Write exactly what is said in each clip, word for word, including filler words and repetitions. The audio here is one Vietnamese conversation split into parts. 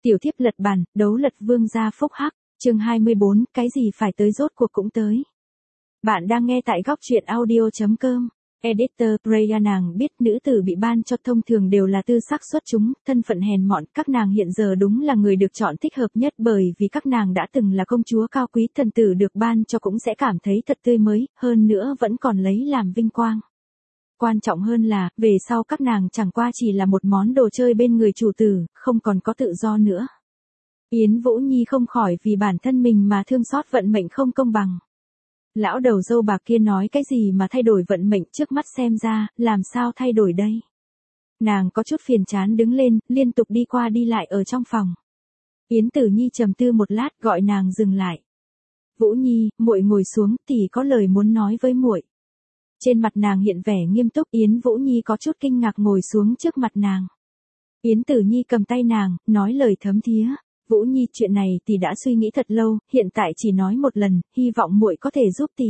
Tiểu thiếp lật bàn, đấu lật vương gia phúc hắc, chương hai mươi bốn, cái gì phải tới rốt cuộc cũng tới. Bạn đang nghe tại góc truyện audio.com. Editor Freya. Nàng biết nữ tử bị ban cho thông thường đều là tư sắc xuất chúng, thân phận hèn mọn, các nàng hiện giờ đúng là người được chọn thích hợp nhất bởi vì các nàng đã từng là công chúa cao quý, thần tử được ban cho cũng sẽ cảm thấy thật tươi mới, hơn nữa vẫn còn lấy làm vinh quang. Quan trọng hơn là, về sau các nàng chẳng qua chỉ là một món đồ chơi bên người chủ tử, không còn có tự do nữa. Yến Vũ Nhi không khỏi vì bản thân mình mà thương xót vận mệnh không công bằng. Lão đầu dâu bạc kia nói cái gì mà thay đổi vận mệnh, trước mắt xem ra, làm sao thay đổi đây? Nàng có chút phiền chán đứng lên, liên tục đi qua đi lại ở trong phòng. Yến Tử Nhi trầm tư một lát, gọi nàng dừng lại. Vũ Nhi, muội ngồi xuống, tỷ có lời muốn nói với muội. Trên mặt nàng hiện vẻ nghiêm túc, Yến Vũ Nhi có chút kinh ngạc ngồi xuống trước mặt nàng. Yến Tử Nhi cầm tay nàng, nói lời thấm thía. Vũ Nhi, chuyện này tỷ đã suy nghĩ thật lâu, hiện tại chỉ nói một lần, hy vọng muội có thể giúp tỷ.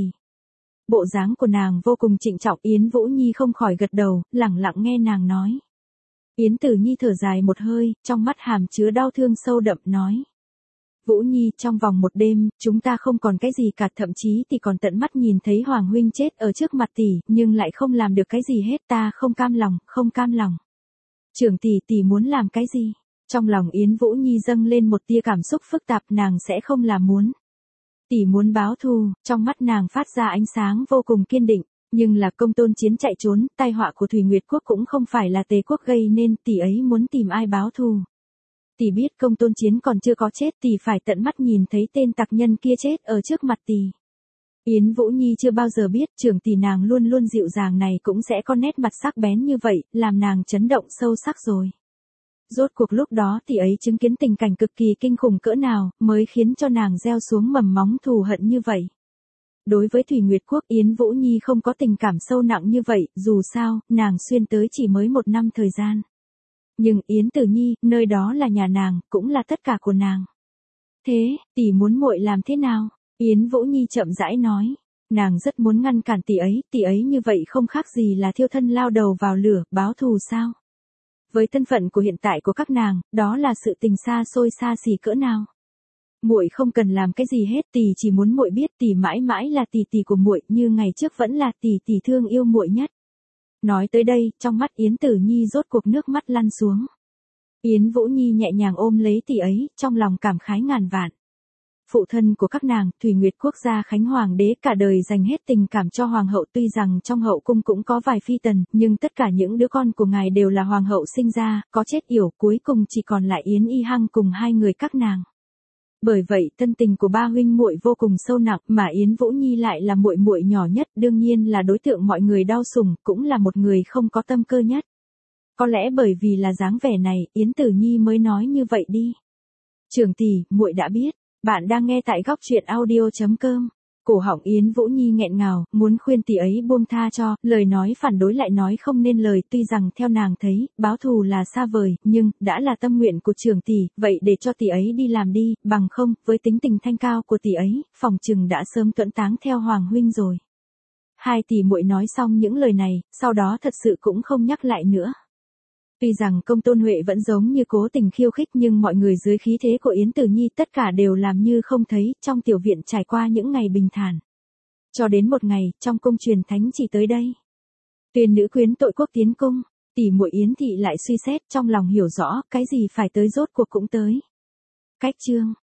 Bộ dáng của nàng vô cùng trịnh trọng, Yến Vũ Nhi không khỏi gật đầu, lẳng lặng nghe nàng nói. Yến Tử Nhi thở dài một hơi, trong mắt hàm chứa đau thương sâu đậm nói. Vũ Nhi, trong vòng một đêm, chúng ta không còn cái gì cả, thậm chí tỷ còn tận mắt nhìn thấy Hoàng huynh chết ở trước mặt tỷ, nhưng lại không làm được cái gì hết, ta không cam lòng, không cam lòng. Trưởng tỷ, tỷ muốn làm cái gì? Trong lòng Yến Vũ Nhi dâng lên một tia cảm xúc phức tạp, nàng sẽ không là muốn. Tỷ muốn báo thù, trong mắt nàng phát ra ánh sáng vô cùng kiên định, nhưng là Công Tôn Chiến chạy trốn, tai họa của Thủy Nguyệt Quốc cũng không phải là Tề Quốc gây nên, tỷ ấy muốn tìm ai báo thù. Tỷ biết Công Tôn Chiến còn chưa có chết, tỷ phải tận mắt nhìn thấy tên tặc nhân kia chết ở trước mặt tỷ. Yến Vũ Nhi chưa bao giờ biết trưởng tỷ nàng luôn luôn dịu dàng này cũng sẽ có nét mặt sắc bén như vậy, làm nàng chấn động sâu sắc rồi. Rốt cuộc lúc đó tỷ ấy chứng kiến tình cảnh cực kỳ kinh khủng cỡ nào, mới khiến cho nàng gieo xuống mầm móng thù hận như vậy. Đối với Thủy Nguyệt Quốc, Yến Vũ Nhi không có tình cảm sâu nặng như vậy, dù sao, nàng xuyên tới chỉ mới một năm thời gian. Nhưng Yến Tử Nhi, nơi đó là nhà nàng, cũng là tất cả của nàng. Thế, tỷ muốn muội làm thế nào? Yến Vũ Nhi chậm rãi nói. Nàng rất muốn ngăn cản tỷ ấy, tỷ ấy như vậy không khác gì là thiêu thân lao đầu vào lửa, báo thù sao? Với thân phận của hiện tại của các nàng, đó là sự tình xa xôi xa xỉ cỡ nào. Muội không cần làm cái gì hết, tỷ chỉ muốn muội biết tỷ mãi mãi là tỷ tỷ của muội, như ngày trước vẫn là tỷ tỷ thương yêu muội nhất. Nói tới đây, trong mắt Yến Tử Nhi rốt cuộc nước mắt lăn xuống. Yến Vũ Nhi nhẹ nhàng ôm lấy tỷ ấy, trong lòng cảm khái ngàn vạn. Phụ thân của các nàng, Thủy Nguyệt Quốc gia Khánh Hoàng đế cả đời dành hết tình cảm cho hoàng hậu, tuy rằng trong hậu cung cũng có vài phi tần, nhưng tất cả những đứa con của ngài đều là hoàng hậu sinh ra, có chết yểu, cuối cùng chỉ còn lại Yến Y Hăng cùng hai người các nàng. Bởi vậy, thân tình của ba huynh muội vô cùng sâu nặng, mà Yến Vũ Nhi lại là muội muội nhỏ nhất, đương nhiên là đối tượng mọi người đau sủng, cũng là một người không có tâm cơ nhất. Có lẽ bởi vì là dáng vẻ này, Yến Tử Nhi mới nói như vậy đi. Trưởng tỷ, muội đã biết. Bạn đang nghe tại góc truyện audio.com. Cổ họng Yến Vũ Nhi nghẹn ngào, muốn khuyên tỷ ấy buông tha cho, lời nói phản đối lại nói không nên lời, tuy rằng theo nàng thấy, báo thù là xa vời, nhưng, đã là tâm nguyện của trưởng tỷ, vậy để cho tỷ ấy đi làm đi, bằng không, với tính tình thanh cao của tỷ ấy, phòng chừng đã sớm tuẫn táng theo Hoàng huynh rồi. Hai tỷ muội nói xong những lời này, sau đó thật sự cũng không nhắc lại nữa. Tuy rằng Công Tôn Huệ vẫn giống như cố tình khiêu khích, nhưng mọi người dưới khí thế của Yến Tử Nhi tất cả đều làm như không thấy, trong tiểu viện trải qua những ngày bình thản. Cho đến một ngày, trong cung truyền thánh chỉ tới đây. Tuyên nữ quyến tội quốc tiến cung, tỷ muội Yến thị lại suy xét, trong lòng hiểu rõ, cái gì phải tới rốt cuộc cũng tới. Cách chương